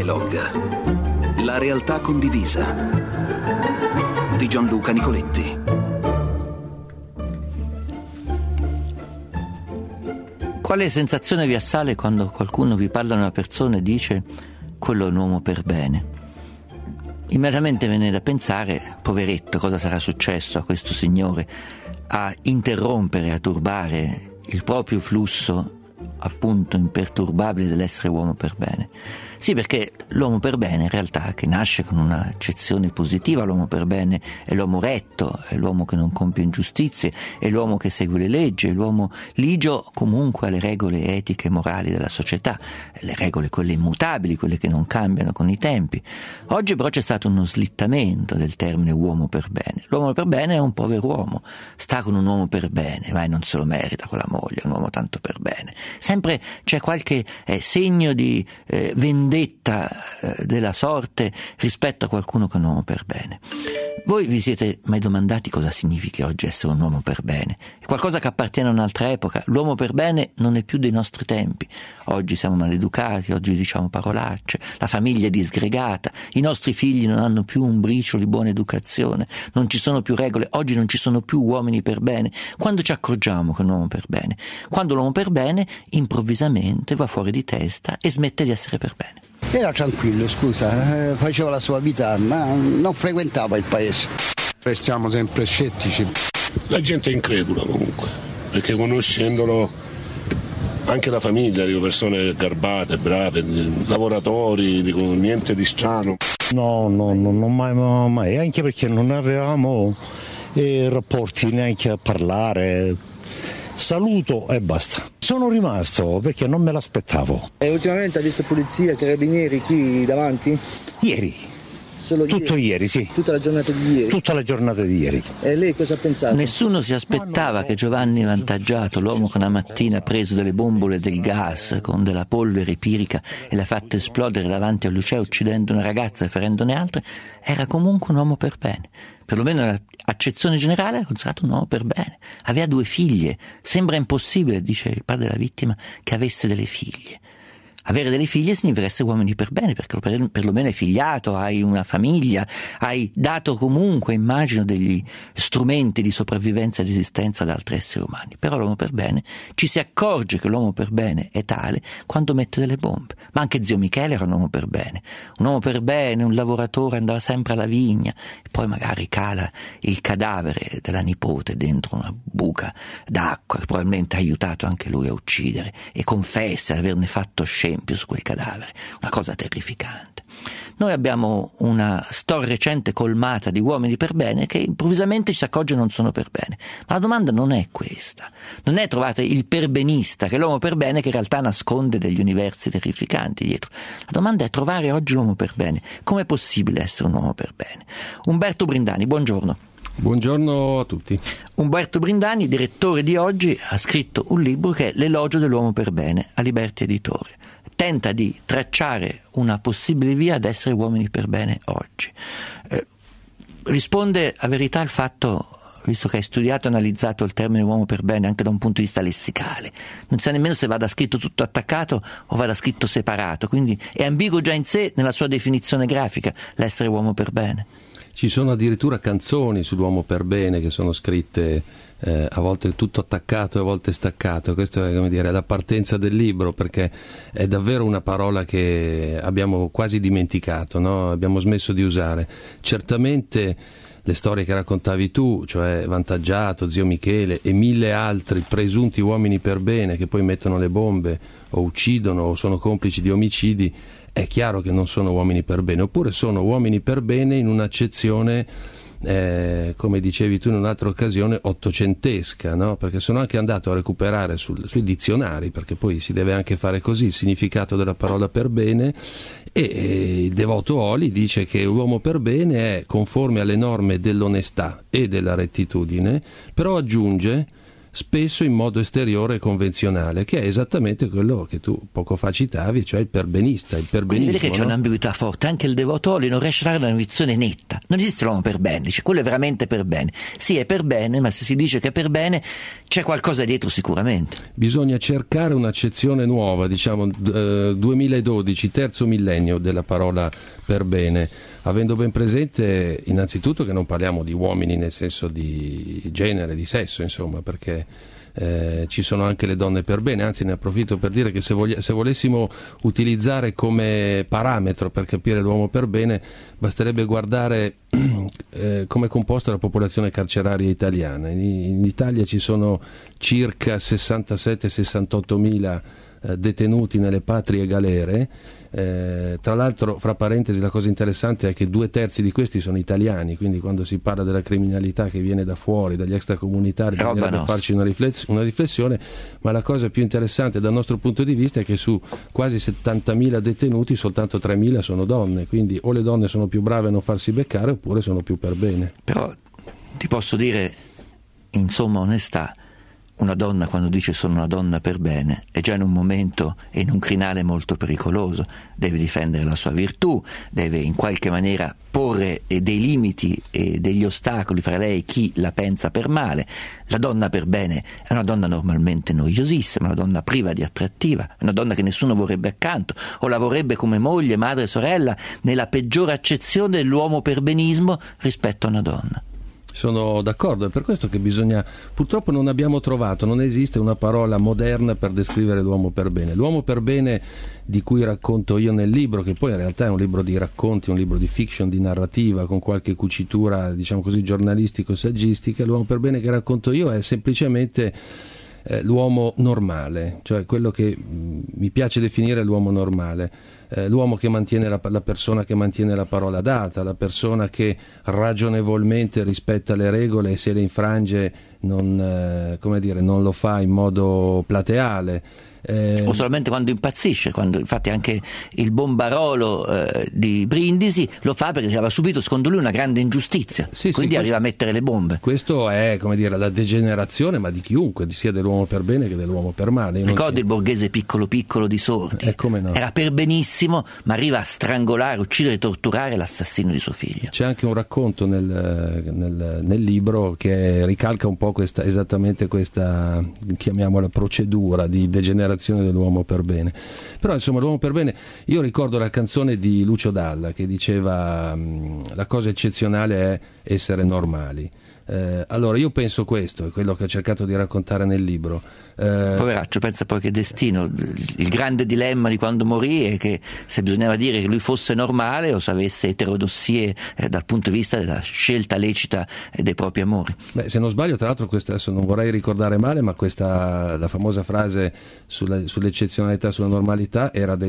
Dialogue. La realtà condivisa di Gianluca Nicoletti. Quale sensazione vi assale quando qualcuno vi parla di una persona e dice quello è un uomo per bene? Immediatamente viene da pensare, poveretto, cosa sarà successo a questo signore a interrompere, a turbare il proprio flusso appunto imperturbabile dell'essere uomo per bene. Sì, perché l'uomo per bene in realtà, che nasce con un'accezione positiva, l'uomo per bene è l'uomo retto, è l'uomo che non compie ingiustizie, è l'uomo che segue le leggi, è l'uomo ligio comunque alle regole etiche e morali della società, le regole quelle immutabili, quelle che non cambiano con i tempi. Oggi però c'è stato uno slittamento del termine uomo per bene. L'uomo per bene è un povero uomo, sta con un uomo per bene, ma non se lo merita con la moglie, è un uomo tanto per bene. Sempre c'è qualche segno di vendetta della sorte rispetto a qualcuno che è un uomo per bene. Voi vi siete mai domandati cosa significhi oggi essere un uomo per bene? È qualcosa che appartiene a un'altra epoca. L'uomo per bene non è più dei nostri tempi. Oggi siamo maleducati, oggi diciamo parolacce, la famiglia è disgregata, i nostri figli non hanno più un briciolo di buona educazione, non ci sono più regole, oggi non ci sono più uomini per bene. Quando ci accorgiamo che è un uomo per bene? Quando l'uomo per bene improvvisamente va fuori di testa e smette di essere per bene. Era tranquillo, scusa, faceva la sua vita, ma non frequentava il paese. Restiamo sempre scettici. La gente è incredula comunque, perché conoscendolo, anche la famiglia, dico, persone garbate, brave, lavoratori, dico, niente di strano. No, non mai, anche perché non avevamo rapporti neanche a parlare. Saluto e basta. Sono rimasto perché non me l'aspettavo. E ultimamente ha visto polizia, carabinieri qui davanti? Ieri. Solo tutto ieri, sì. Tutta la giornata di ieri? Tutta la giornata di ieri. E lei cosa ha pensato? Nessuno si aspettava che Giovanni Vantaggiato, l'uomo che una mattina ha preso delle bombole del gas con della polvere pirica e l'ha fatta esplodere davanti al liceo uccidendo una ragazza e ferendone altre, era comunque un uomo per bene. Perlomeno nell'accezione generale era considerato un uomo per bene. Aveva 2 figlie. Sembra impossibile, dice il padre della vittima, che avesse delle figlie. Avere delle figlie significa essere uomini per bene, perché perlomeno hai figliato, hai una famiglia, hai dato comunque, immagino, degli strumenti di sopravvivenza e di esistenza ad altri esseri umani. Però l'uomo per bene ci si accorge che l'uomo per bene è tale quando mette delle bombe. Ma anche zio Michele era un uomo per bene. Un uomo per bene, un lavoratore, andava sempre alla vigna e poi magari cala il cadavere della nipote dentro una buca d'acqua che probabilmente ha aiutato anche lui a uccidere e confessa di averne fatto scempio su quel cadavere, una cosa terrificante. Noi abbiamo una storia recente colmata di uomini per bene che improvvisamente ci si accorge non sono per bene, ma la domanda non è questa, non è trovate il perbenista che è l'uomo per bene che in realtà nasconde degli universi terrificanti dietro, la domanda è trovare oggi l'uomo per bene. Com'è possibile essere un uomo per bene? Umberto Brindani, buongiorno. Buongiorno a tutti. Umberto Brindani, direttore di Oggi, ha scritto un libro che è L'elogio dell'uomo per bene, a Liberty Editore. Tenta di tracciare una possibile via ad essere uomini per bene oggi. Risponde a verità il fatto, visto che hai studiato e analizzato il termine uomo per bene anche da un punto di vista lessicale, non sa nemmeno se vada scritto tutto attaccato o vada scritto separato, quindi è ambiguo già in sé nella sua definizione grafica l'essere uomo per bene. Ci sono addirittura canzoni sull'uomo per bene che sono scritte a volte tutto attaccato e a volte staccato. Questo è, come dire, la partenza del libro, perché è davvero una parola che abbiamo quasi dimenticato, no? Abbiamo smesso di usare. Certamente le storie che raccontavi tu, cioè Vantaggiato, zio Michele e 1000 altri presunti uomini per bene che poi mettono le bombe o uccidono o sono complici di omicidi, è chiaro che non sono uomini per bene, oppure sono uomini per bene in un'accezione, come dicevi tu in un'altra occasione, ottocentesca, no? Perché sono anche andato a recuperare sui dizionari, perché poi si deve anche fare così, il significato della parola per bene, e il Devoto Oli dice che l'uomo per bene è conforme alle norme dell'onestà e della rettitudine, però aggiunge spesso in modo esteriore e convenzionale, che è esattamente quello che tu poco fa citavi, cioè il perbenista, il perbenismo. Vedi che c'è un'ambiguità forte, anche il Devotoli non riesce a dare una visione netta, non esiste l'uomo per bene, dice quello è veramente per bene, sì è per bene, ma se si dice che è per bene c'è qualcosa dietro sicuramente. Bisogna cercare un'accezione nuova, diciamo 2012, terzo millennio della parola per bene, avendo ben presente innanzitutto che non parliamo di uomini nel senso di genere, di sesso, insomma, perché ci sono anche le donne per bene, anzi ne approfitto per dire che se volessimo utilizzare come parametro per capire l'uomo per bene basterebbe guardare come è composta la popolazione carceraria italiana. In Italia ci sono circa 67-68 mila detenuti nelle patrie galere. Tra l'altro, fra parentesi, la cosa interessante è che 2/3 di questi sono italiani, quindi quando si parla della criminalità che viene da fuori, dagli extracomunitari, bisognerebbe farci una riflessione, ma la cosa più interessante dal nostro punto di vista è che su quasi 70.000 detenuti soltanto 3.000 sono donne, quindi o le donne sono più brave a non farsi beccare oppure sono più per bene. Però ti posso dire, in somma onestà, una donna quando dice sono una donna per bene è già in un momento e in un crinale molto pericoloso, deve difendere la sua virtù, deve in qualche maniera porre dei limiti e degli ostacoli fra lei e chi la pensa per male. La donna per bene è una donna normalmente noiosissima, una donna priva di attrattiva, una donna che nessuno vorrebbe accanto o la vorrebbe come moglie, madre, sorella, nella peggiore accezione dell'uomo per benismo rispetto a una donna. Sono d'accordo, è per questo che purtroppo non esiste una parola moderna per descrivere l'uomo per bene. L'uomo per bene di cui racconto io nel libro, che poi in realtà è un libro di racconti, un libro di fiction, di narrativa, con qualche cucitura, diciamo così, giornalistico-saggistica, l'uomo per bene che racconto io è semplicemente l'uomo normale, cioè quello che mi piace definire l'uomo normale. L'uomo che mantiene la persona che mantiene la parola data, la persona che ragionevolmente rispetta le regole e se le infrange non lo fa in modo plateale. O solamente quando impazzisce, quando infatti anche il Bombarolo di Brindisi lo fa perché aveva subito secondo lui una grande ingiustizia, quindi arriva a mettere le bombe. Questo è la degenerazione, ma di chiunque, sia dell'uomo per bene che dell'uomo per male. Ricordi il borghese piccolo piccolo di Sordi? Come no. Era per benissimo, ma arriva a strangolare, uccidere e torturare l'assassino di suo figlio. C'è anche un racconto nel libro che ricalca un po' esattamente questa, chiamiamola, procedura di degenerazione dell'uomo per bene. Però insomma l'uomo per bene, io ricordo la canzone di Lucio Dalla che diceva la cosa eccezionale è essere normali. Allora io penso questo, è quello che ho cercato di raccontare nel libro. Poveraccio, pensa poi che destino, il grande dilemma di quando morì è che se bisognava dire che lui fosse normale o se avesse eterodossie dal punto di vista della scelta lecita dei propri amori. Se non sbaglio, tra l'altro, adesso non vorrei ricordare male, ma la famosa frase sull'eccezionalità, sulla normalità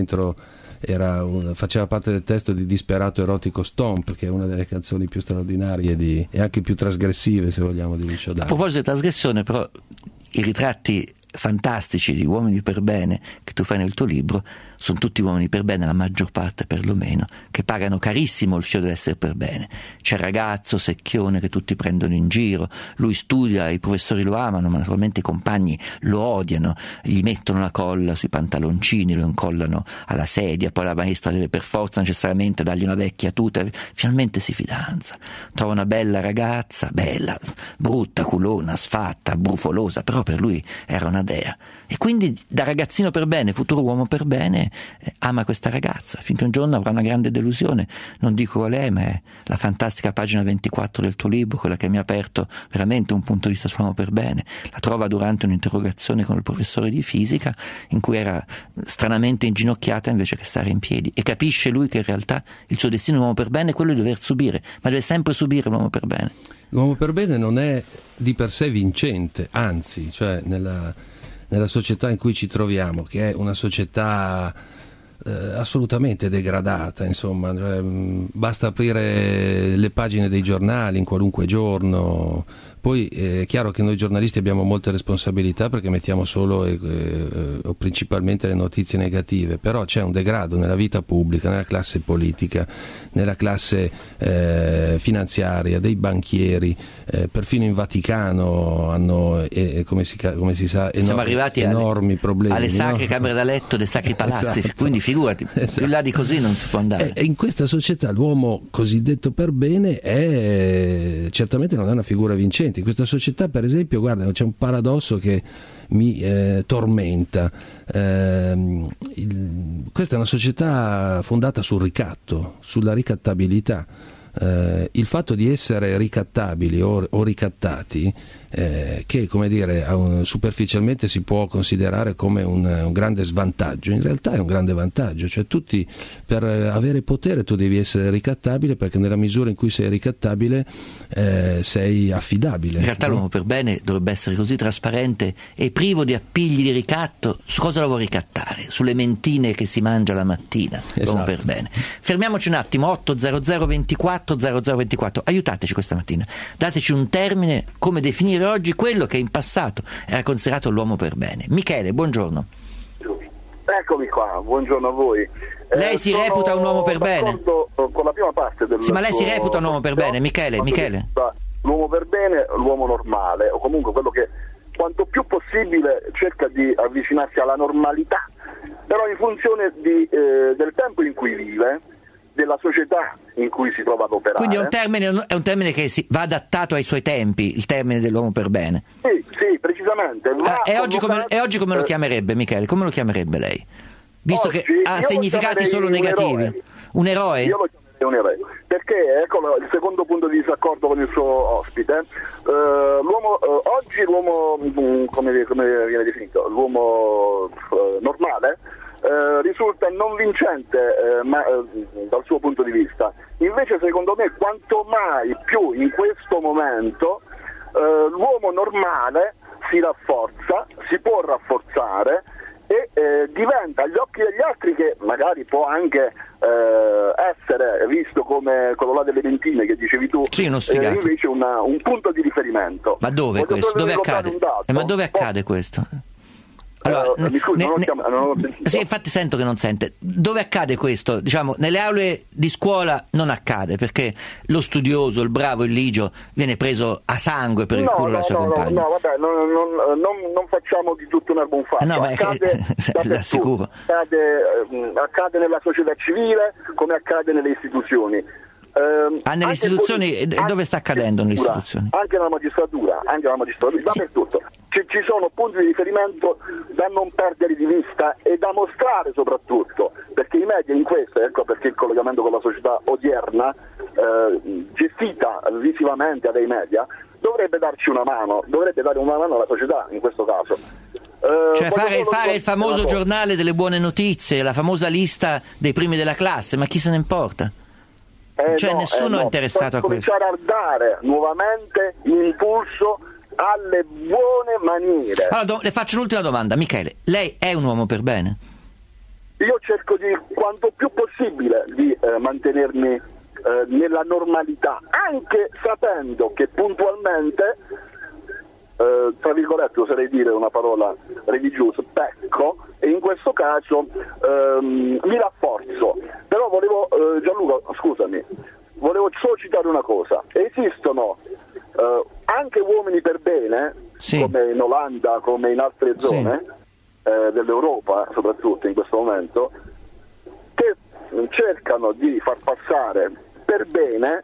faceva parte del testo di Disperato Erotico Stomp, che è una delle canzoni più straordinarie e anche più trasgressive, se vogliamo, di Lucio Dalla. A proposito di trasgressione, però, i ritratti fantastici di uomini per bene che tu fai nel tuo libro sono tutti uomini per bene, la maggior parte perlomeno, che pagano carissimo il fiore dell'essere per bene. C'è il ragazzo secchione che tutti prendono in giro, lui studia, i professori lo amano, ma naturalmente i compagni lo odiano, gli mettono la colla sui pantaloncini, lo incollano alla sedia, poi la maestra deve per forza necessariamente dargli una vecchia tuta, finalmente si fidanza, trova una bella ragazza, bella, brutta, culona, sfatta, brufolosa, però per lui era una dea, e quindi da ragazzino per bene, futuro uomo per bene, ama questa ragazza, finché un giorno avrà una grande delusione, non dico qual è, ma è la fantastica pagina 24 del tuo libro, quella che mi ha aperto veramente un punto di vista sull'uomo per bene. La trova durante un'interrogazione con il professore di fisica, in cui era stranamente inginocchiata invece che stare in piedi, e capisce lui che in realtà il suo destino uomo per bene è quello di dover subire, ma deve sempre subire l'uomo per bene. L'uomo per bene non è di per sé vincente, anzi, cioè nella società in cui ci troviamo, che è una società assolutamente degradata, insomma, basta aprire le pagine dei giornali in qualunque giorno Poi è chiaro che noi giornalisti abbiamo molte responsabilità perché mettiamo solo o principalmente le notizie negative, però c'è un degrado nella vita pubblica, nella classe politica, nella classe finanziaria, dei banchieri, perfino in Vaticano hanno, come si sa, siamo arrivati enormi problemi. Alle sacre camere da letto dei sacri palazzi, esatto. Quindi figurati, più là di così non si può andare. E in questa società l'uomo cosiddetto per bene certamente non è una figura vincente. In questa società, per esempio, guarda, c'è un paradosso che mi tormenta. Questa è una società fondata sul ricatto, sulla ricattabilità. Il fatto di essere ricattabili o ricattati, che come dire superficialmente si può considerare come un grande svantaggio, in realtà è un grande vantaggio. Cioè tutti, per avere potere tu devi essere ricattabile, perché nella misura in cui sei ricattabile sei affidabile. In realtà l'uomo per bene dovrebbe essere così trasparente e privo di appigli di ricatto. Su cosa lo vuoi ricattare? Sulle mentine che si mangia la mattina. Esatto. L'uomo per bene. Fermiamoci un attimo. 800 24 0024, aiutateci questa mattina, dateci un termine, come definire oggi quello che in passato era considerato l'uomo per bene. Michele, buongiorno. Eccomi qua, buongiorno a voi. Lei si reputa un uomo per bene? Con la prima parte del ma lei si reputa un uomo per bene, Michele? L'uomo per bene, l'uomo normale, o comunque quello che quanto più possibile cerca di avvicinarsi alla normalità, però in funzione del tempo in cui vive, della società in cui si trova ad operare. Quindi è un termine che va adattato ai suoi tempi, il termine dell'uomo per bene. Sì, precisamente. E oggi come lo chiamerebbe, Michele? Come lo chiamerebbe lei? Visto che ha significati solo negativi. Un eroe? Io lo chiamerei un eroe, perché ecco il secondo punto di disaccordo con il suo ospite. Oggi l'uomo, come viene definito, l'uomo normale, risulta non vincente dal suo punto di vista. Invece secondo me quanto mai più in questo momento l'uomo normale si rafforza, si può rafforzare e diventa agli occhi degli altri, che magari può anche essere visto come quello là delle mentine che dicevi tu, sì, uno sfigato. Invece un punto di riferimento. Ma dove questo? Dove accade? Ma dove accade questo? Allora, mi scusi, non ho sentito. Sì, infatti sento che non sente. Dove accade questo? Diciamo, nelle aule di scuola non accade, perché lo studioso, il bravo, il ligio viene preso a sangue per il culo della sua compagna. No, vabbè, non facciamo di tutto un erbo un fatto. No, ma l'assicuro. Accade nella società civile come accade nelle istituzioni. Nelle istituzioni, dove sta accadendo nelle istituzioni? Anche nella magistratura, dappertutto. Ci sono punti di riferimento da non perdere di vista e da mostrare soprattutto, perché i media in questo, ecco perché il collegamento con la società odierna, gestita visivamente dai media, dovrebbe darci una mano, dovrebbe dare una mano alla società in questo caso. Cioè fare il famoso giornale delle buone notizie, la famosa lista dei primi della classe, ma chi se ne importa? Nessuno è interessato a questo. Cominciare a dare nuovamente impulso alle buone maniere. Allora, le faccio l'ultima domanda, Michele. Lei è un uomo per bene? Io cerco quanto più possibile di mantenermi nella normalità, anche sapendo che puntualmente, tra virgolette, oserei dire una parola religiosa, pecco, e in questo caso mi rafforzo. Però Gianluca, scusami, volevo solo citare una cosa. Esistono anche uomini per bene, sì, come in Olanda, come in altre zone, sì, dell'Europa, soprattutto in questo momento, che cercano di far passare per bene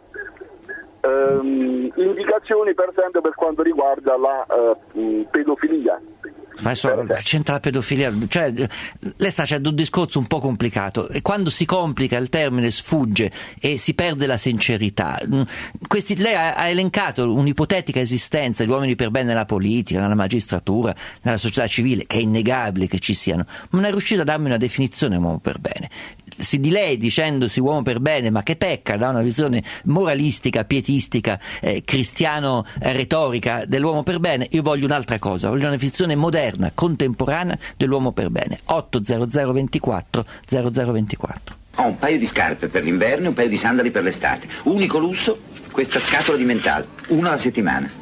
indicazioni, per esempio, per quanto riguarda la pedofilia. Ma adesso c'entra la pedofilia, cioè lei sta facendo un discorso un po' complicato, e quando si complica il termine sfugge e si perde la sincerità. Lei ha elencato un'ipotetica esistenza di uomini per bene nella politica, nella magistratura, nella società civile, che è innegabile che ci siano, ma non è riuscito a darmi una definizione uomo per bene. Di lei dicendosi uomo per bene, ma che pecca da una visione moralistica, pietistica, cristiano retorica dell'uomo per bene. Io voglio un'altra cosa, voglio una definizione moderna, contemporanea dell'uomo per bene. 800 24 0024. Ho un paio di scarpe per l'inverno e un paio di sandali per l'estate. Unico lusso, questa scatola di mentale, una alla settimana.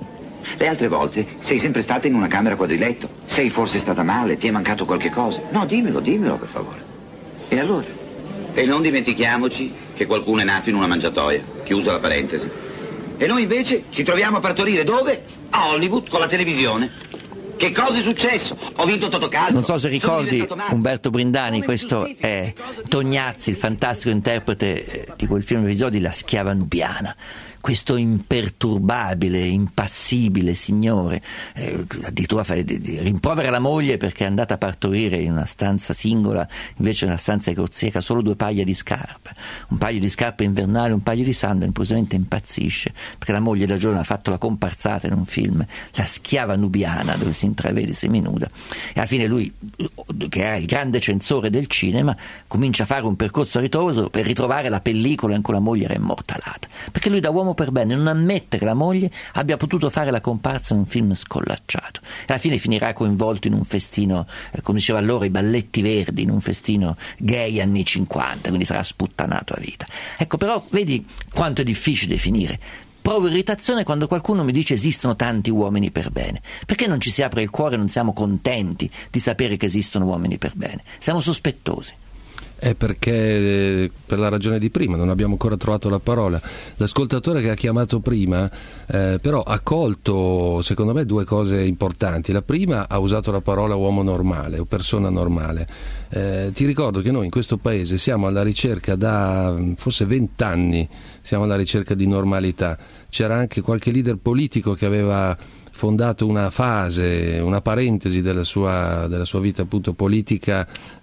Le altre volte sei sempre stata in una camera quadriletto. Sei forse stata male, ti è mancato qualche cosa. No, dimmelo per favore. E allora? E non dimentichiamoci che qualcuno è nato in una mangiatoia, chiusa la parentesi. E noi invece ci troviamo a partorire dove? A Hollywood con la televisione. Che cosa è successo? Ho vinto Totocalcio. Non so se ricordi Umberto Brindani, questo è Tognazzi, il fantastico interprete di quel film episodi La schiava nubiana. Questo imperturbabile, impassibile signore, addirittura rimprovera la moglie perché è andata a partorire in una stanza singola, invece nella stanza di Corsica solo 2 paia di scarpe, un paio di scarpe invernali, un paio di sandali. Improvvisamente impazzisce perché la moglie da giorno ha fatto la comparsata in un film, La schiava nubiana, dove si intravede seminuda, e alla fine lui, che era il grande censore del cinema, comincia a fare un percorso a ritroso per ritrovare la pellicola in cui la moglie era immortalata, perché lui da uomo per bene non ammette che la moglie abbia potuto fare la comparsa in un film scollacciato, e alla fine finirà coinvolto in un festino, come diceva allora i Balletti Verdi, in un festino gay anni 50, quindi sarà sputtanato a vita. Ecco, però vedi quanto è difficile definire. Provo irritazione quando qualcuno mi dice esistono tanti uomini per bene. Perché non ci si apre il cuore e non siamo contenti di sapere che esistono uomini per bene? Siamo sospettosi. È perché, per la ragione di prima, non abbiamo ancora trovato la parola. L'ascoltatore che ha chiamato prima però ha colto, secondo me, 2 cose importanti. La prima, ha usato la parola uomo normale o persona normale. Ti ricordo che noi in questo paese siamo alla ricerca da forse 20 anni, siamo alla ricerca di normalità. C'era anche qualche leader politico che aveva fondato una fase, una parentesi della sua vita appunto politica,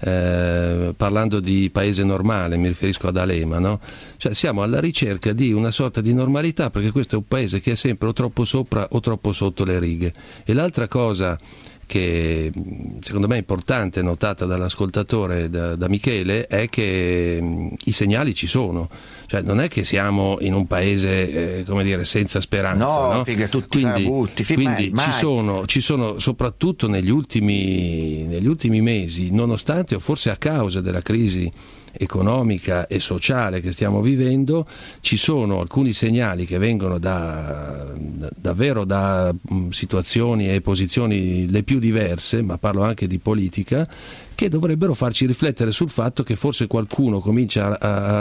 parlando di paese normale, mi riferisco ad Alema, no? Cioè siamo alla ricerca di una sorta di normalità, perché questo è un paese che è sempre o troppo sopra o troppo sotto le righe. E l'altra cosa che secondo me è importante, notata dall'ascoltatore, da Michele, è che i segnali ci sono. Cioè non è che siamo in un paese come dire senza speranza, no? Figa, tutti quindi mai. Ci sono soprattutto negli ultimi mesi, nonostante o forse a causa della crisi economica e sociale che stiamo vivendo, ci sono alcuni segnali che vengono davvero da situazioni e posizioni le più diverse, ma parlo anche di politica, che dovrebbero farci riflettere sul fatto che forse qualcuno comincia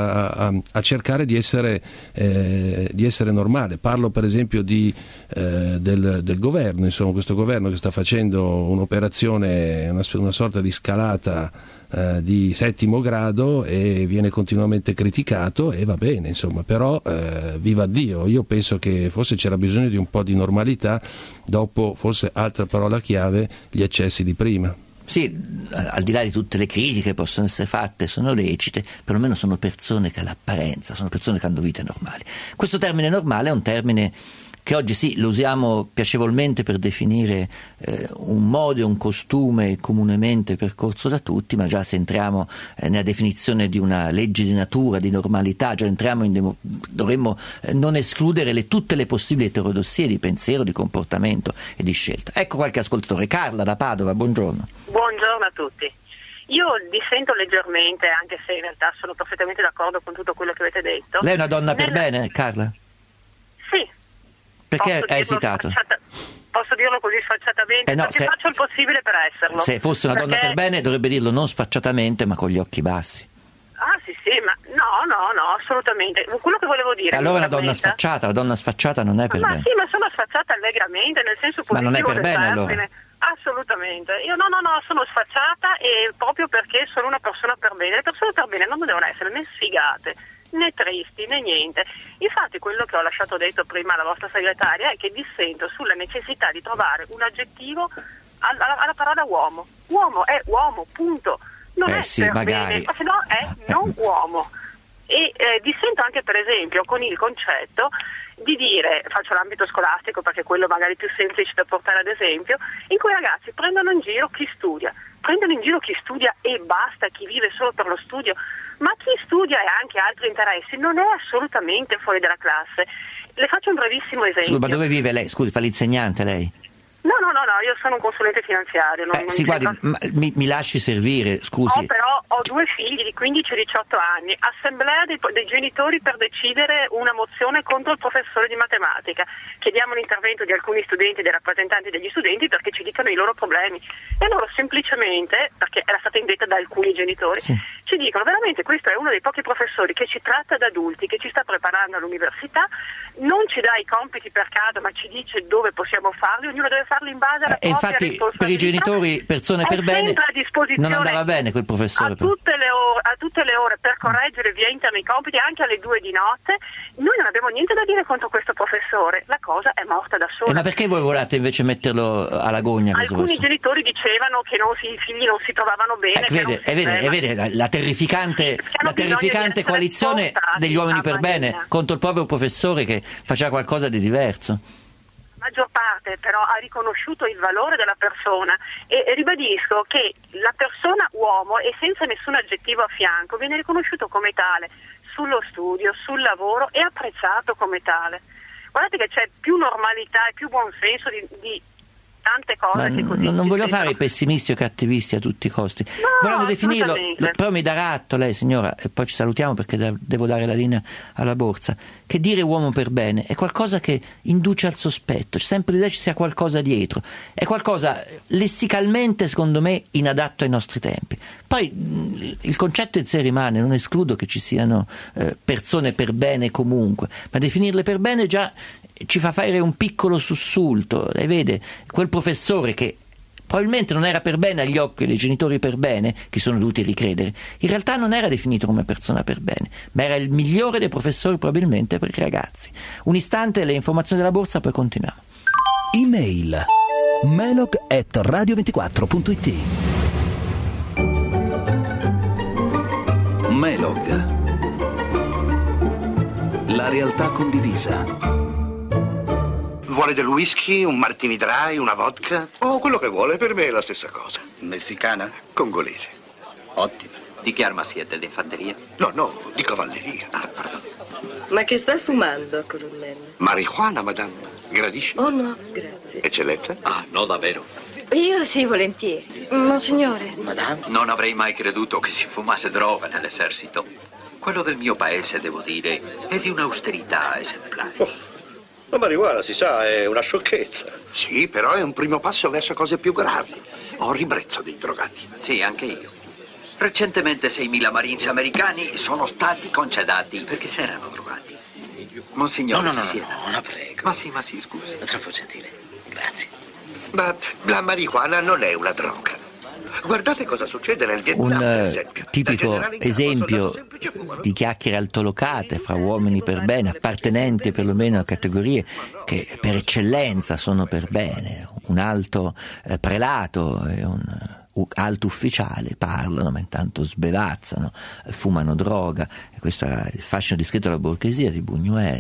a cercare di essere normale. Parlo per esempio del governo, insomma, questo governo che sta facendo un'operazione, una sorta di scalata di 7° grado, e viene continuamente criticato, e va bene, insomma, però viva Dio, io penso che forse c'era bisogno di un po' di normalità dopo, forse altra parola chiave, gli eccessi di prima. Sì, al di là di tutte le critiche che possono essere fatte, sono lecite, perlomeno sono persone che all'apparenza, sono persone che hanno vite normali. Questo termine normale è un termine che oggi sì, lo usiamo piacevolmente per definire un modo e un costume comunemente percorso da tutti, ma già se entriamo nella definizione di una legge di natura, di normalità, già entriamo dovremmo non escludere tutte le possibili eterodossie di pensiero, di comportamento e di scelta. Ecco qualche ascoltatore. Carla da Padova, buongiorno. Buongiorno a tutti. Io dissento leggermente, anche se in realtà sono perfettamente d'accordo con tutto quello che avete detto. Lei è una donna per bene, Carla? Sì. Perché ha esitato? Posso dirlo così sfacciatamente? No, perché faccio il possibile per esserlo. Se fosse una donna per bene dovrebbe dirlo non sfacciatamente ma con gli occhi bassi. Ah sì, ma no, assolutamente. Quello che volevo dire... Allora è una donna sfacciata, la donna sfacciata non è per bene. Ma sì, ma sono sfacciata allegramente, nel senso positivo. Ma non è per bene allora? Assolutamente. Io no, sono sfacciata, e proprio perché sono una persona per bene. Le persone per bene non devono essere né sfigate, né tristi, né niente. Infatti quello che ho lasciato detto prima alla vostra segretaria è che dissento sulla necessità di trovare un aggettivo alla parola uomo. Uomo è uomo, punto. Non è sì, per magari. bene, ma se no è non uomo. E dissento anche per esempio con il concetto di dire, faccio l'ambito scolastico perché è quello magari più semplice da portare ad esempio, in cui i ragazzi prendono in giro chi studia e basta, chi vive solo per lo studio, ma chi studia e ha anche altri interessi non è assolutamente fuori dalla classe. Le faccio un brevissimo esempio. Scusi, ma dove vive lei? Scusi, fa l'insegnante lei? No, io sono un consulente finanziario. Sì, guardi, mi lasci servire, scusi. No, però ho 2 figli di 15 e 18 anni, assemblea dei genitori per decidere una mozione contro il professore di matematica, chiediamo l'intervento di alcuni studenti e dei rappresentanti degli studenti perché ci dicano i loro problemi, e loro semplicemente, perché era stata indetta da alcuni genitori, ci dicono veramente questo è uno dei pochi professori che ci tratta da adulti, che ci sta preparando all'università, non ci dà i compiti per caso ma ci dice dove possiamo farli, ognuno deve farli in base alla propria infatti responsabilità. Per i genitori, persone per bene, non andava bene quel professore. A tutte le ore per correggere via internet i compiti, anche alle 2 di notte. Noi non abbiamo niente da dire contro questo professore, la cosa è morta da sola. Ma perché voi volete invece metterlo alla gogna? Alcuni genitori dicevano che i figli non si trovavano bene. Vede la terrificante coalizione degli uomini per bene contro il povero professore che faceva qualcosa di diverso. La maggior parte però ha riconosciuto il valore della persona e ribadisco che la persona uomo, e senza nessun aggettivo a fianco, viene riconosciuto come tale sullo studio, sul lavoro, e apprezzato come tale. Guardate che c'è più normalità e più buonsenso di tante cose che così. Non voglio fare i pessimisti o cattivisti a tutti i costi. Volevo definirlo, però mi darà atto lei, signora, e poi ci salutiamo perché devo dare la linea alla borsa, che dire uomo per bene è qualcosa che induce al sospetto, c'è sempre l'idea ci sia qualcosa dietro, è qualcosa lessicalmente secondo me inadatto ai nostri tempi. Poi il concetto in sé rimane, non escludo che ci siano persone per bene comunque, ma definirle per bene già ci fa fare un piccolo sussulto. Lei vede quel professore che probabilmente non era per bene agli occhi dei genitori per bene, che sono dovuti ricredere, in realtà non era definito come persona per bene, ma era il migliore dei professori probabilmente per i ragazzi. Un istante, le informazioni della borsa, poi continuiamo. Email melog@radio24.it. Melog, la realtà condivisa. Vuole del whisky, un martini dry, una vodka? Oh, quello che vuole, per me è la stessa cosa. Messicana? Congolese. Ottimo. Di che arma siete? Di fanteria? No, di cavalleria. Ah, pardon. Ma che sta fumando, colonnello? Marijuana, madame. Gradisce? Oh no, grazie. Eccellenza? Ah, no, davvero. Io sì, volentieri. Monsignore. Madame? Non avrei mai creduto che si fumasse droga nell'esercito. Quello del mio paese, devo dire, è di un'austerità esemplare. Oh. La marijuana, si sa, è una sciocchezza. Sì, però è un primo passo verso cose più gravi. Ho ribrezzo dei drogati. Sì, anche io. Recentemente 6.000 Marines americani sono stati concedati perché si erano drogati. Monsignore, No, la prego. Ma sì, scusi. È troppo gentile. Grazie. Ma la marijuana non è una droga. Guardate cosa succede nel Vietnam, per esempio. Tipico esempio di chiacchiere altolocate fra uomini per bene, appartenenti perlomeno a categorie che per eccellenza sono per bene. Un alto prelato e un alto ufficiale parlano ma intanto sbevazzano, fumano droga, e questo era il fascino discreto della borghesia di Buñuel,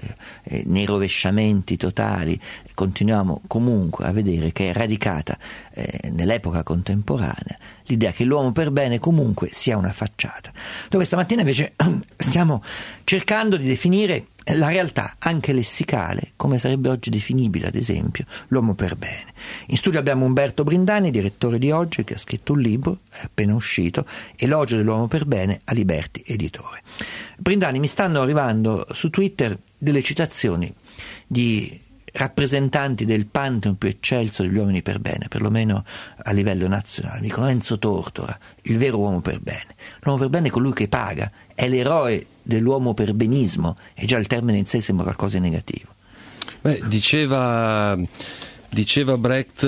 nei rovesciamenti totali. Continuiamo comunque a vedere che è radicata nell'epoca contemporanea l'idea che l'uomo per bene comunque sia una facciata. Questa mattina invece stiamo cercando di definire la realtà anche lessicale, come sarebbe oggi definibile ad esempio l'uomo per bene. In studio abbiamo Umberto Brindani, direttore di Oggi, che ha scritto un libro, è appena uscito, Elogio dell'uomo per bene, a Liberty Editore. Brindani, mi stanno arrivando su Twitter delle citazioni di rappresentanti del pantheon più eccelso degli uomini per bene, perlomeno a livello nazionale. Mi dicono Enzo Tortora, il vero uomo per bene. L'uomo per bene è colui che paga, è l'eroe dell'uomo per benismo, e già il termine in sé sembra qualcosa di negativo. Diceva Brecht,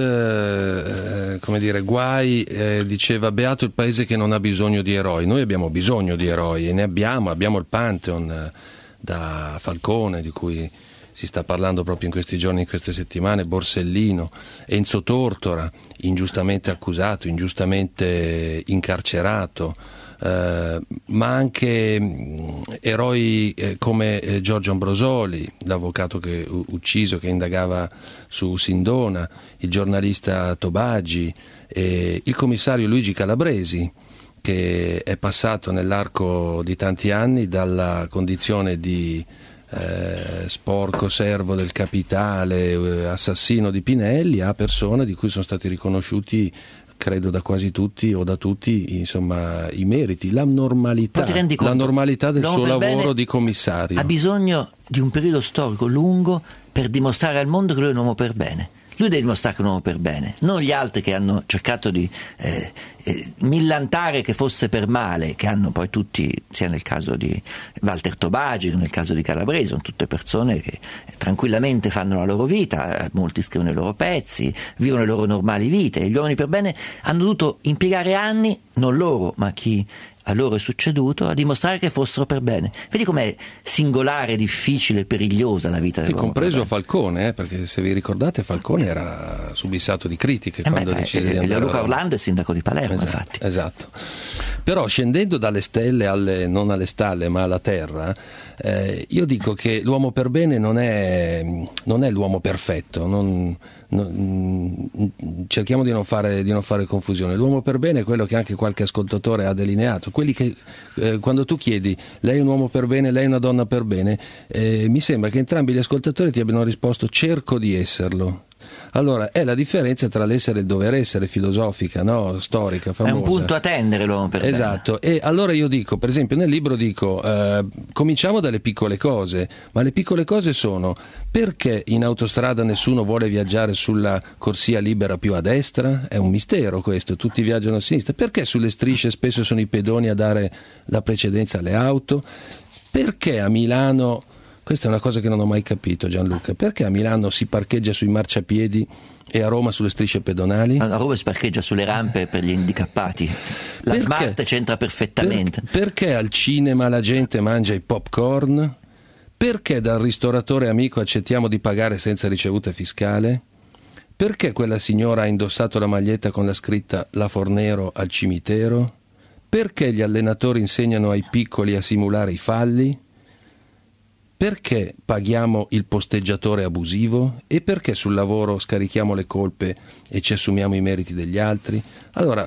guai, diceva beato il paese che non ha bisogno di eroi. Noi abbiamo bisogno di eroi, e ne abbiamo il Pantheon, da Falcone, di cui si sta parlando proprio in questi giorni, in queste settimane, Borsellino, Enzo Tortora, ingiustamente accusato, ingiustamente incarcerato, ma anche eroi come Giorgio Ambrosoli, l'avvocato che ucciso, che indagava su Sindona, il giornalista Tobagi, il commissario Luigi Calabresi, che è passato nell'arco di tanti anni dalla condizione di sporco servo del capitale, assassino di Pinelli, a persona di cui sono stati riconosciuti credo da quasi tutti o da tutti, insomma, i meriti, la normalità del suo lavoro di commissario. Ha bisogno di un periodo storico lungo per dimostrare al mondo che lui è un uomo per bene. Lui deve dimostrare che è un uomo per bene, non gli altri che hanno cercato di millantare che fosse per male, che hanno poi tutti, sia nel caso di Walter Tobagi che nel caso di Calabrese, sono tutte persone che tranquillamente fanno la loro vita, molti scrivono i loro pezzi, vivono le loro normali vite, e gli uomini per bene hanno dovuto impiegare anni, non loro, ma chi a loro è succeduto, a dimostrare che fossero per bene. Vedi com'è singolare, difficile, perigliosa la vita dell'uomo. Compreso Falcone, perché se vi ricordate Falcone era subissato di critiche quando decise di andare. Luca Orlando è sindaco di Palermo, infatti. Esatto. Però scendendo dalle stelle non alle stalle ma alla terra, io dico che l'uomo per bene non è l'uomo perfetto, cerchiamo di non fare confusione. L'uomo per bene è quello che anche qualche ascoltatore ha delineato, quelli che quando tu chiedi lei è un uomo per bene, lei è una donna per bene, mi sembra che entrambi gli ascoltatori ti abbiano risposto cerco di esserlo. Allora è la differenza tra l'essere e il dover essere, filosofica, no? Storica, famosa. È un punto a tendere l'uomo per bene. Esatto. E allora io dico, per esempio nel libro dico cominciamo dalle piccole cose, ma le piccole cose sono: perché in autostrada nessuno vuole viaggiare sulla corsia libera più a destra? È un mistero questo, tutti viaggiano a sinistra. Perché sulle strisce spesso sono i pedoni a dare la precedenza alle auto? Perché a Milano, questa è una cosa che non ho mai capito, Gianluca, perché a Milano si parcheggia sui marciapiedi e a Roma sulle strisce pedonali? A Roma si parcheggia sulle rampe per gli handicappati. La Smart c'entra perfettamente. Perché al cinema la gente mangia i popcorn? Perché dal ristoratore amico accettiamo di pagare senza ricevuta fiscale? Perché quella signora ha indossato la maglietta con la scritta La Fornero al cimitero? Perché gli allenatori insegnano ai piccoli a simulare i falli? Perché paghiamo il posteggiatore abusivo? E perché sul lavoro scarichiamo le colpe e ci assumiamo i meriti degli altri? Allora,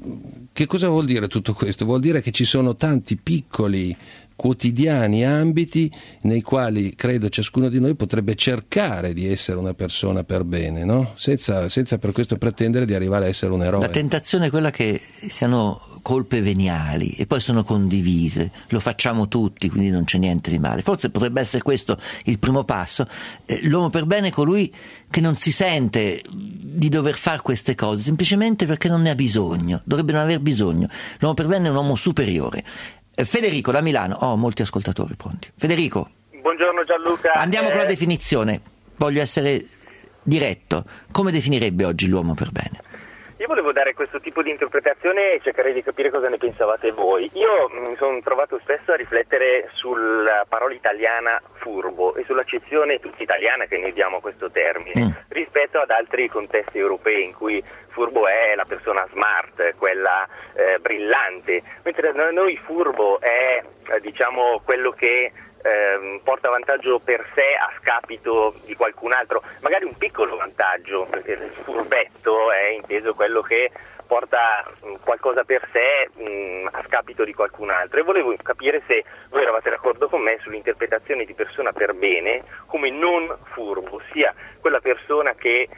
che cosa vuol dire tutto questo? Vuol dire che ci sono tanti piccoli, quotidiani ambiti nei quali credo ciascuno di noi potrebbe cercare di essere una persona per bene, no? Senza per questo pretendere di arrivare a essere un eroe. La tentazione è quella che siano colpe veniali e poi sono condivise, lo facciamo tutti, quindi non c'è niente di male. Forse potrebbe essere questo il primo passo. L'uomo per bene è colui che non si sente di dover fare queste cose semplicemente perché non ne ha bisogno, dovrebbe non aver bisogno. L'uomo per bene è un uomo superiore. Federico da Milano, ho molti ascoltatori pronti. Federico. Buongiorno Gianluca. Andiamo con la definizione, voglio essere diretto. Come definirebbe oggi l'uomo per bene? Io volevo dare questo tipo di interpretazione e cercare di capire cosa ne pensavate voi. Io mi sono trovato spesso a riflettere sulla parola italiana furbo e sull'accezione tutta italiana che noi diamo a questo termine rispetto ad altri contesti europei in cui furbo è la persona smart, quella brillante, mentre da noi furbo è diciamo quello che porta vantaggio per sé a scapito di qualcun altro, magari un piccolo vantaggio, perché il furbetto è inteso quello che porta qualcosa per sé a scapito di qualcun altro. E volevo capire se voi eravate d'accordo con me sull'interpretazione di persona per bene come non furbo, sia quella persona che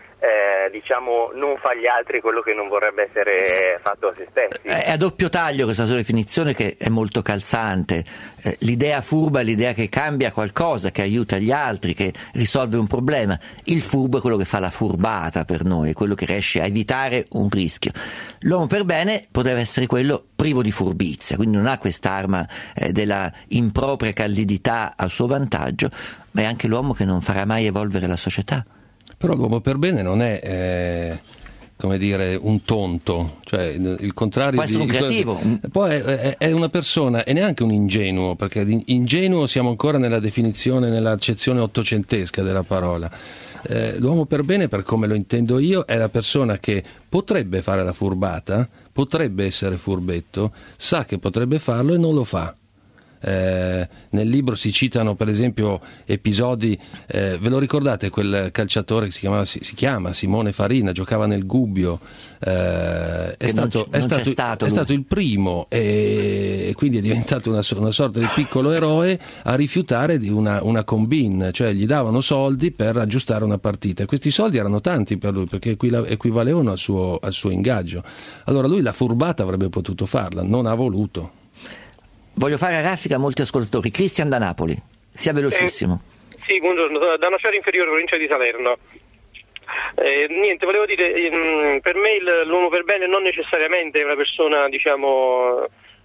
diciamo non fa agli altri quello che non vorrebbe essere fatto a se stessi. È a doppio taglio questa sua definizione, che è molto calzante. L'idea furba è l'idea che cambia qualcosa, che aiuta gli altri, che risolve un problema. Il furbo è quello che fa la furbata per noi, è quello che riesce a evitare un rischio. L'uomo per bene potrebbe essere quello privo di furbizia, quindi non ha quest'arma della impropria candidità a suo vantaggio, ma è anche l'uomo che non farà mai evolvere la società. Però l'uomo per bene non è come dire un tonto, cioè il contrario. Può essere un creativo. Poi è una persona, e neanche un ingenuo, perché ingenuo siamo ancora nella definizione, nell'accezione ottocentesca della parola. L'uomo per bene, per come lo intendo io, è la persona che potrebbe fare la furbata, potrebbe essere furbetto, sa che potrebbe farlo e non lo fa. Nel libro si citano per esempio episodi, ve lo ricordate quel calciatore che si chiama Simone Farina, giocava nel Gubbio, è stato il primo e quindi è diventato una sorta di piccolo eroe a rifiutare di una combine, cioè gli davano soldi per aggiustare una partita e questi soldi erano tanti per lui perché equivalevano al suo ingaggio. Allora lui la furbata avrebbe potuto farla, non ha voluto. Voglio fare a raffica a molti ascoltatori. Cristian da Napoli, sia velocissimo. Sì, buongiorno, da Nocera Inferiore, provincia di Salerno. Niente, volevo dire, per me l'uomo per bene non necessariamente è una persona, diciamo,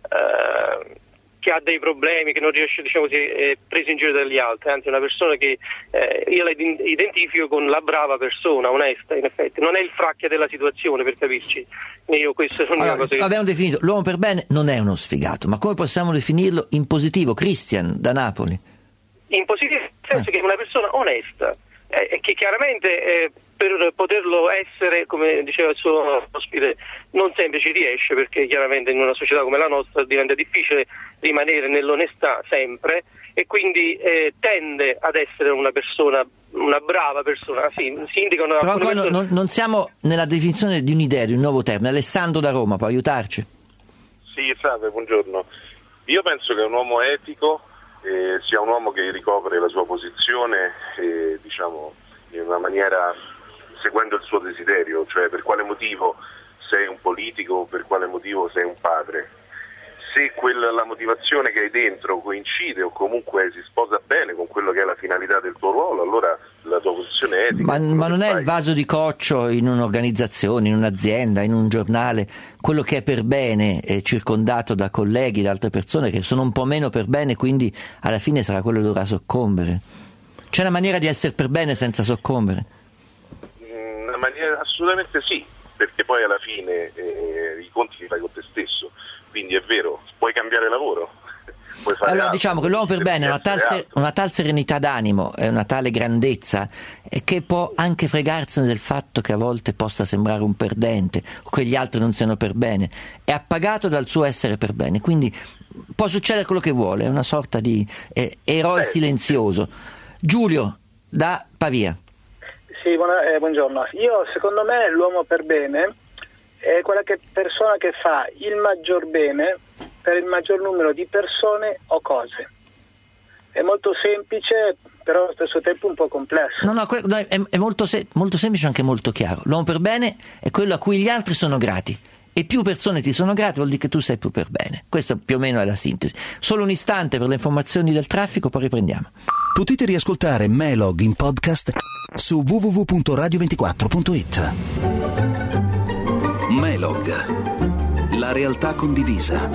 che ha dei problemi, che non riesce, diciamo così, è presa in giro dagli altri, anzi è una persona che io la identifico con la brava persona, onesta, in effetti. Non è il fracchia della situazione, per capirci. Io questa è l'unica cosa che... Abbiamo definito l'uomo per bene non è uno sfigato, ma come possiamo definirlo in positivo? Cristian da Napoli. In positivo nel senso che è una persona onesta e che chiaramente per poterlo essere, come diceva il suo ospite, non sempre ci riesce, perché chiaramente in una società come la nostra diventa difficile rimanere nell'onestà sempre e quindi tende ad essere una persona, una brava persona. Sì, si indicano. Però ancora non siamo nella definizione di un'idea, di un nuovo termine. Alessandro da Roma, può aiutarci? Sì, salve, buongiorno. Io penso che un uomo etico sia un uomo che ricopre la sua posizione diciamo in una maniera seguendo il suo desiderio, cioè per quale motivo sei un politico, per quale motivo sei un padre. Se la motivazione che hai dentro coincide o comunque si sposa bene con quello che è la finalità del tuo ruolo, allora la tua posizione è etica. Ma non è il vaso di coccio in un'organizzazione, in un'azienda, in un giornale, quello che è per bene è circondato da colleghi, da altre persone che sono un po' meno per bene, quindi alla fine sarà quello che dovrà soccombere. C'è una maniera di essere per bene senza soccombere? Una maniera, assolutamente sì, perché poi alla fine i conti li fai con te stesso. Quindi è vero, puoi cambiare lavoro. Puoi fare allora altro, diciamo che l'uomo per bene ha una tal serenità d'animo e una tale grandezza che può anche fregarsene del fatto che a volte possa sembrare un perdente o che gli altri non siano per bene. È appagato dal suo essere per bene, quindi può succedere quello che vuole, è una sorta di eroe silenzioso. Giulio da Pavia. Sì, buongiorno. Secondo me l'uomo per bene è quella persona che fa il maggior bene per il maggior numero di persone o cose. È molto semplice, però allo stesso tempo un po' complesso. No, è molto semplice e anche molto chiaro. L'uomo per bene è quello a cui gli altri sono grati. E più persone ti sono grate vuol dire che tu sei più per bene. Questa più o meno è la sintesi. Solo un istante per le informazioni del traffico, poi riprendiamo. Potete riascoltare Melog in podcast su www.radio24.it. Melog, la realtà condivisa.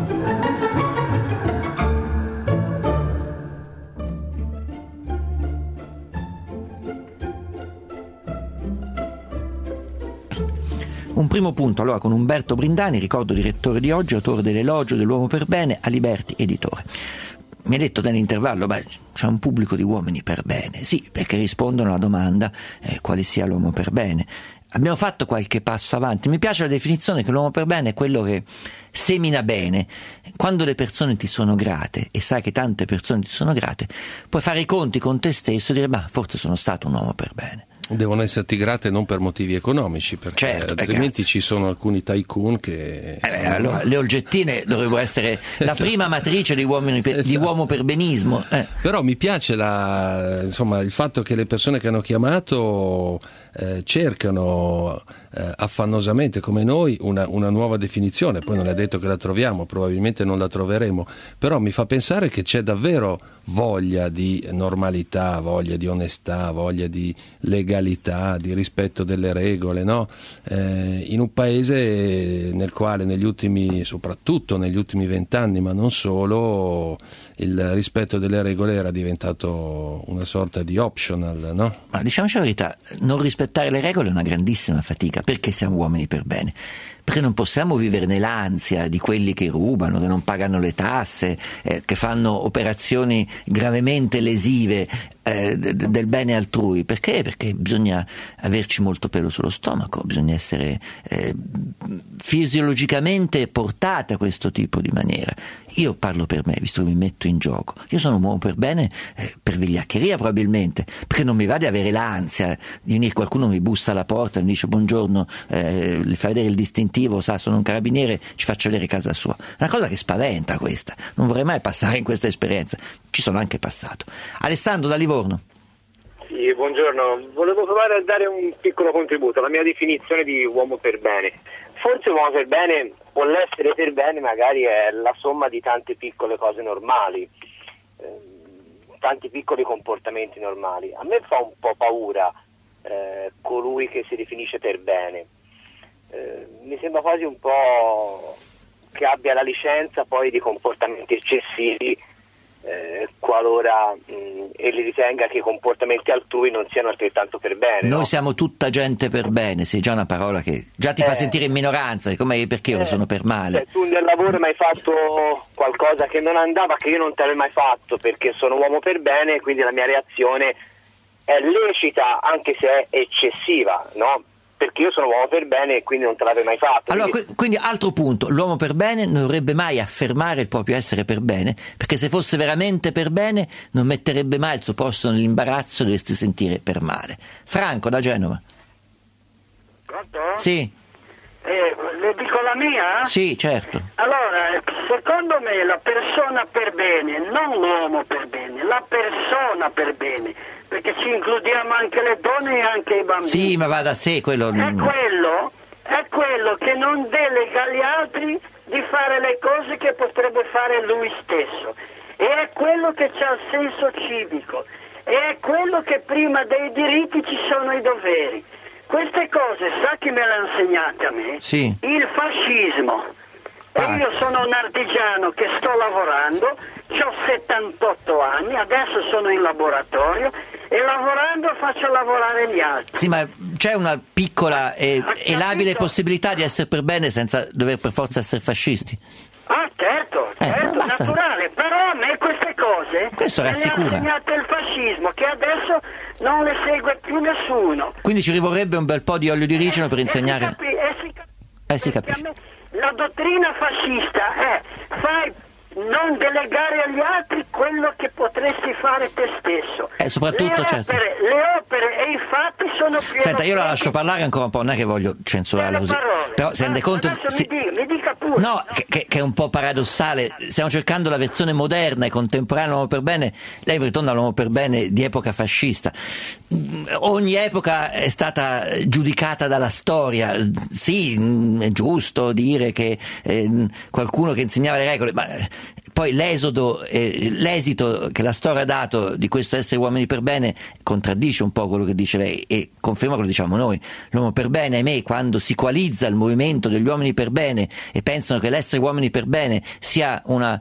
Un primo punto, allora, con Umberto Brindani, ricordo direttore di Oggi, autore dell'Elogio dell'uomo per bene, Aliberti, editore. Mi ha detto nell'intervallo, c'è un pubblico di uomini per bene. Sì, perché rispondono alla domanda quale sia l'uomo per bene. Abbiamo fatto qualche passo avanti. Mi piace la definizione che l'uomo per bene è quello che semina bene. Quando le persone ti sono grate e sai che tante persone ti sono grate, puoi fare i conti con te stesso e dire forse sono stato un uomo per bene. Devono esserti grate non per motivi economici, perché altrimenti ci sono alcuni tycoon che... allora, le Olgettine dovrebbero essere la prima matrice di uomo per benismo. Però mi piace il fatto che le persone che hanno chiamato cercano affannosamente come noi una nuova definizione. Poi non è detto che la troviamo, probabilmente non la troveremo, però mi fa pensare che c'è davvero voglia di normalità, voglia di onestà, voglia di legalità, di rispetto delle regole, no? In un paese nel quale soprattutto negli ultimi 20 anni, ma non solo, il rispetto delle regole era diventato una sorta di optional, no? Ma diciamoci la verità, non rispettare le regole è una grandissima fatica, perché siamo uomini per bene. perché non possiamo vivere nell'ansia di quelli che rubano, che non pagano le tasse, che fanno operazioni gravemente lesive del bene altrui. Perché? Perché bisogna averci molto pelo sullo stomaco, bisogna essere fisiologicamente portati a questo tipo di maniera. Io parlo per me, visto che mi metto in gioco. Io sono un uomo per bene per vigliaccheria probabilmente, perché non mi va di avere l'ansia di venire, qualcuno mi bussa alla porta e mi dice buongiorno, gli fa vedere il distintivo, sa, sono un carabiniere, ci faccio vedere casa sua. Una cosa che spaventa questa, non vorrei mai passare in questa esperienza, ci sono anche passato. Alessandro da Livorno. Sì, buongiorno, volevo provare a dare un piccolo contributo alla mia definizione di uomo per bene. Forse uomo per bene, o l'essere per bene magari è la somma di tante piccole cose normali, tanti piccoli comportamenti normali. A me fa un po' paura colui che si definisce per bene. Mi sembra quasi un po' che abbia la licenza poi di comportamenti eccessivi qualora egli ritenga che i comportamenti altrui non siano altrettanto per bene. Noi siamo tutta gente per bene, sì, già una parola che già ti fa sentire in minoranza, come perché io sono per male. Tu nel lavoro mi hai fatto qualcosa che non andava, che io non te l'ho mai fatto perché sono uomo per bene, quindi la mia reazione è lecita anche se è eccessiva, no? Perché io sono uomo per bene e quindi non te l'avevo mai fatto. Allora, quindi altro punto, l'uomo per bene non dovrebbe mai affermare il proprio essere per bene, perché se fosse veramente per bene non metterebbe mai il suo posto nell'imbarazzo, dovresti sentire per male. Franco da Genova. Pronto? Sì. Le dico la mia? Sì, certo. Allora, secondo me la persona per bene, non l'uomo per bene, la persona per bene, perché ci includiamo anche le donne e anche i bambini. Sì, ma va da sé quello. È quello che non delega agli altri di fare le cose che potrebbe fare lui stesso. E è quello che ha il senso civico. E è quello che prima dei diritti ci sono i doveri. Queste cose, sa chi me le ha insegnate a me? Sì. Il fascismo. E io sono un artigiano che sto lavorando, ho 78 anni, adesso sono in laboratorio e lavorando faccio lavorare gli altri. Sì, ma c'è una piccola e labile possibilità di essere per bene senza dover per forza essere fascisti? Ah, certo, naturale, però a me queste cose questo rassicura. Me le ha insegnate il fascismo, che adesso non le segue più nessuno. Quindi ci rivorrebbe un bel po' di olio di ricino per insegnare. Si capisce. La dottrina fascista è non delegare agli altri quello che potresti fare te stesso. Soprattutto, le opere e i fatti sono più. Senta, io la lascio parlare ancora un po', non è che voglio censurarla così. Però si rende conto. Mi dica pure. No, che è un po' paradossale. Stiamo cercando la versione moderna e contemporanea dell'uomo per bene. Lei ritorna all'uomo per bene di epoca fascista. Ogni epoca è stata giudicata dalla storia. Sì, è giusto dire che qualcuno che insegnava le regole, ma poi l'esito che la storia ha dato di questo essere uomini per bene contraddice un po' quello che dice lei e conferma quello che diciamo noi. L'uomo per bene, ahimè, quando si coalizza il movimento degli uomini per bene e pensano che l'essere uomini per bene sia una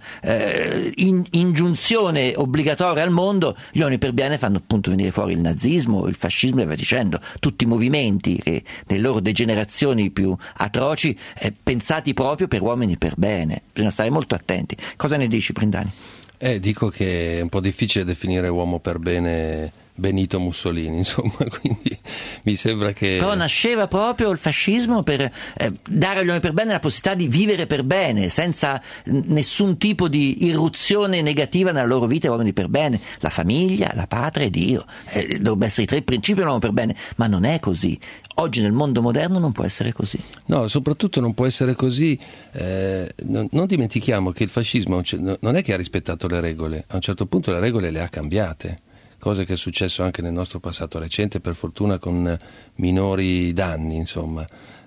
ingiunzione obbligatoria al mondo, gli uomini per bene fanno appunto venire fuori il nazismo, il fascismo e via dicendo, tutti i movimenti che nelle loro degenerazioni più atroci pensati proprio per uomini per bene. Bisogna stare molto attenti. Cosa ne dici, Brindani? Dico che è un po' difficile definire uomo per bene Benito Mussolini, insomma, quindi mi sembra che. Però nasceva proprio il fascismo per dare agli uomini per bene la possibilità di vivere per bene, senza nessun tipo di irruzione negativa nella loro vita. Uomini per bene, la famiglia, la patria e Dio, dovrebbero essere i tre principi dell'uomo per bene, ma non è così. Oggi nel mondo moderno non può essere così. No, soprattutto non può essere così. Non dimentichiamo che il fascismo non è che ha rispettato le regole, a un certo punto le regole le ha cambiate. Cosa che è successo anche nel nostro passato recente, per fortuna con minori danni, insomma.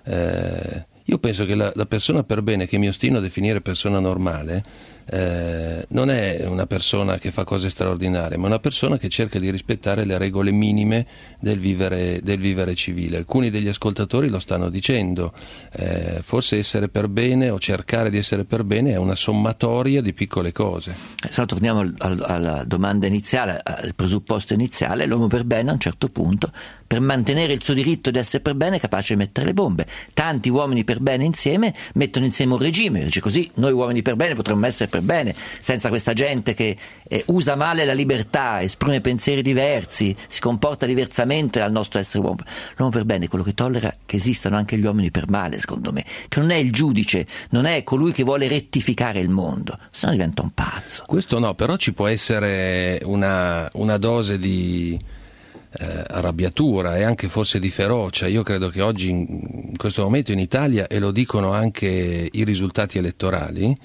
Io penso che la persona per bene che mi ostino a definire persona normale non è una persona che fa cose straordinarie, ma una persona che cerca di rispettare le regole minime del vivere civile. Alcuni degli ascoltatori lo stanno dicendo, forse essere per bene o cercare di essere per bene è una sommatoria di piccole cose. Torniamo alla domanda iniziale, al presupposto iniziale. L'uomo per bene a un certo punto per mantenere il suo diritto di essere per bene è capace di mettere le bombe. Tanti uomini per bene insieme mettono insieme un regime, dice così noi uomini per bene potremmo essere per bene, senza questa gente che usa male la libertà, esprime pensieri diversi, si comporta diversamente dal nostro essere uomo. L'uomo per bene è quello che tollera che esistano anche gli uomini per male, secondo me, che non è il giudice, non è colui che vuole rettificare il mondo, se no diventa un pazzo. Questo no, però ci può essere una dose di arrabbiatura e anche forse di ferocia. Io credo che oggi in questo momento in Italia, e lo dicono anche i risultati elettorali,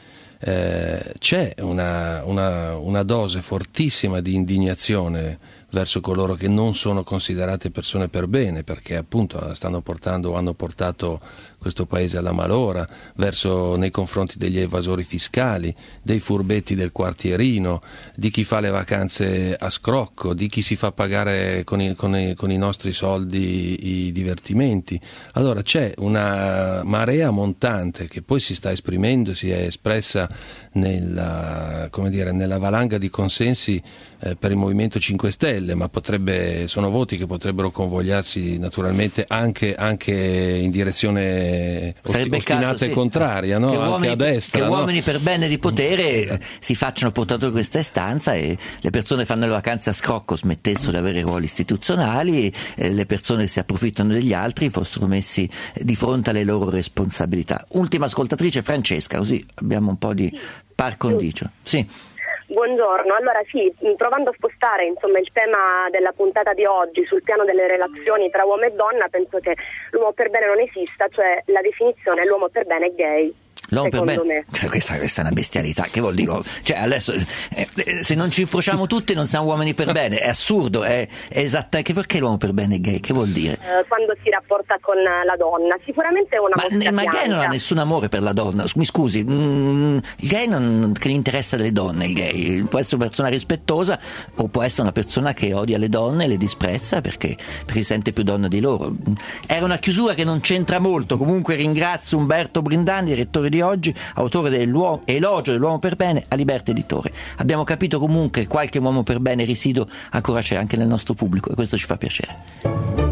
c'è una dose fortissima di indignazione verso coloro che non sono considerate persone per bene, perché appunto hanno portato questo paese alla malora, nei confronti degli evasori fiscali, dei furbetti del quartierino, di chi fa le vacanze a scrocco, di chi si fa pagare con i nostri soldi i divertimenti. Allora c'è una marea montante che poi si sta esprimendo, si è espressa nella valanga di consensi per il Movimento 5 Stelle, ma sono voti che potrebbero convogliarsi naturalmente anche in direzione ostinata e contraria, no? Anche a destra. Che uomini per bene di potere si facciano portatori di questa istanza e le persone che fanno le vacanze a scrocco smettessero di avere ruoli istituzionali, le persone che si approfittano degli altri fossero messi di fronte alle loro responsabilità. Ultima ascoltatrice, Francesca, così abbiamo un po' di par condicio. Sì. Buongiorno, allora sì, provando a spostare il tema della puntata di oggi sul piano delle relazioni tra uomo e donna, penso che l'uomo per bene non esista, cioè la definizione l'uomo per bene è gay. L'uomo per bene, questa è una bestialità, che vuol dire? Cioè adesso se non ci incrociamo tutti non siamo uomini per bene, è assurdo, è esatto, perché l'uomo per bene è gay? Che vuol dire? Quando si rapporta con la donna, sicuramente è una ma il gay non ha nessun amore per la donna, mi scusi, il gay che gli interessa delle donne, il gay può essere una persona rispettosa o può essere una persona che odia le donne e le disprezza perché si sente più donna di loro. Era una chiusura che non c'entra molto, comunque ringrazio Umberto Brindandi, direttore di oggi, autore Elogio dell'uomo per bene, a Libertà Editore. Abbiamo capito comunque qualche uomo per bene residuo ancora c'è anche nel nostro pubblico e questo ci fa piacere.